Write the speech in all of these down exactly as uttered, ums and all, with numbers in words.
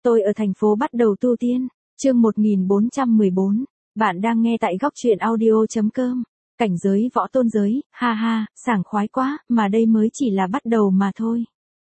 Tôi ở thành phố bắt đầu tu tiên. Chương một nghìn bốn trăm mười bốn. Bạn đang nghe tại góc truyện audio chấm com. Cảnh giới võ tôn giới, ha ha, sảng khoái quá, mà đây mới chỉ là bắt đầu mà thôi.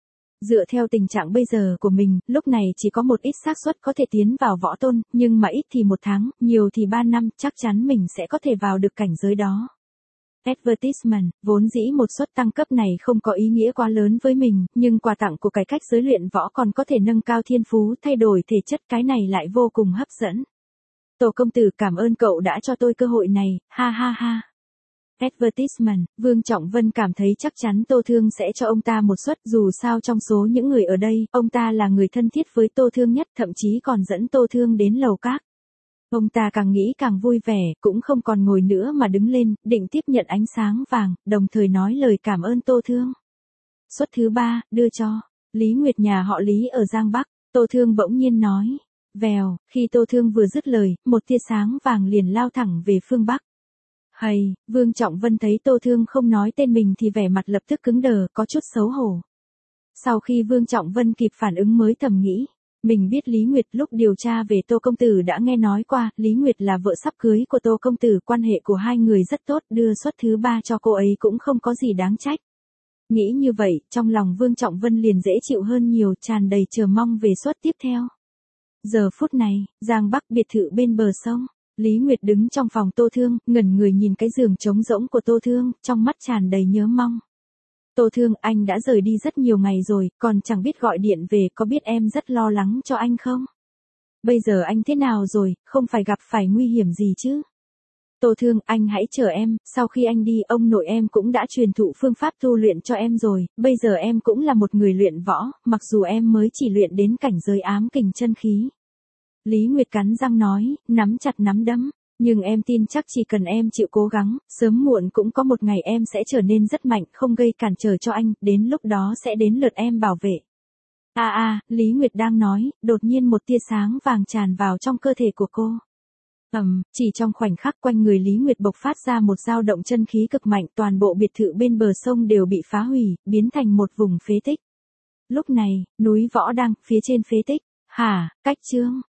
Dựa theo tình trạng bây giờ của mình, lúc này chỉ có một ít xác suất có thể tiến vào võ tôn, nhưng mà ít thì một tháng, nhiều thì ba năm, chắc chắn mình sẽ có thể vào được cảnh giới đó. Advertisement, vốn dĩ một suất tăng cấp này không có ý nghĩa quá lớn với mình, nhưng quà tặng của cải cách giới luyện võ còn có thể nâng cao thiên phú, thay đổi thể chất, cái này lại vô cùng hấp dẫn. Tổ công tử cảm ơn cậu đã cho tôi cơ hội này, ha ha ha. Advertisement, Vương Trọng Vân cảm thấy chắc chắn Tô Thương sẽ cho ông ta một suất, dù sao trong số những người ở đây, ông ta là người thân thiết với Tô Thương nhất, thậm chí còn dẫn Tô Thương đến lầu các. Ông ta càng nghĩ càng vui vẻ, cũng không còn ngồi nữa mà đứng lên, định tiếp nhận ánh sáng vàng, đồng thời nói lời cảm ơn Tô Thương. Suất thứ ba, đưa cho Lý Nguyệt nhà họ Lý ở Giang Bắc. Tô Thương bỗng nhiên nói. Vèo, khi Tô Thương vừa dứt lời, một tia sáng vàng liền lao thẳng về phương Bắc. Hầy, Vương Trọng Vân thấy Tô Thương không nói tên mình thì vẻ mặt lập tức cứng đờ, có chút xấu hổ. Sau khi Vương Trọng Vân kịp phản ứng mới thầm nghĩ. Mình biết Lý Nguyệt, lúc điều tra về Tô Công Tử đã nghe nói qua, Lý Nguyệt là vợ sắp cưới của Tô Công Tử, quan hệ của hai người rất tốt, đưa suất thứ ba cho cô ấy cũng không có gì đáng trách. Nghĩ như vậy, trong lòng Vương Trọng Vân liền dễ chịu hơn nhiều, tràn đầy chờ mong về suất tiếp theo. Giờ phút này, Giang Bắc biệt thự bên bờ sông, Lý Nguyệt đứng trong phòng Tô Thương, ngẩn người nhìn cái giường trống rỗng của Tô Thương, trong mắt tràn đầy nhớ mong. Tô Thương, anh đã rời đi rất nhiều ngày rồi, còn chẳng biết gọi điện về, có biết em rất lo lắng cho anh không? Bây giờ anh thế nào rồi, không phải gặp phải nguy hiểm gì chứ? Tô Thương, anh hãy chờ em, sau khi anh đi, ông nội em cũng đã truyền thụ phương pháp tu luyện cho em rồi, bây giờ em cũng là một người luyện võ, mặc dù em mới chỉ luyện đến cảnh giới ám kình chân khí. Lý Nguyệt cắn răng nói, nắm chặt nắm đấm. Nhưng em tin chắc chỉ cần em chịu cố gắng, sớm muộn cũng có một ngày em sẽ trở nên rất mạnh, không gây cản trở cho anh, đến lúc đó sẽ đến lượt em bảo vệ. A à, a, à, Lý Nguyệt đang nói, đột nhiên một tia sáng vàng tràn vào trong cơ thể của cô. Ầm, um, chỉ trong khoảnh khắc quanh người Lý Nguyệt bộc phát ra một dao động chân khí cực mạnh, toàn bộ biệt thự bên bờ sông đều bị phá hủy, biến thành một vùng phế tích. Lúc này, núi Võ Đăng, phía trên phế tích, hả, Cách Trương.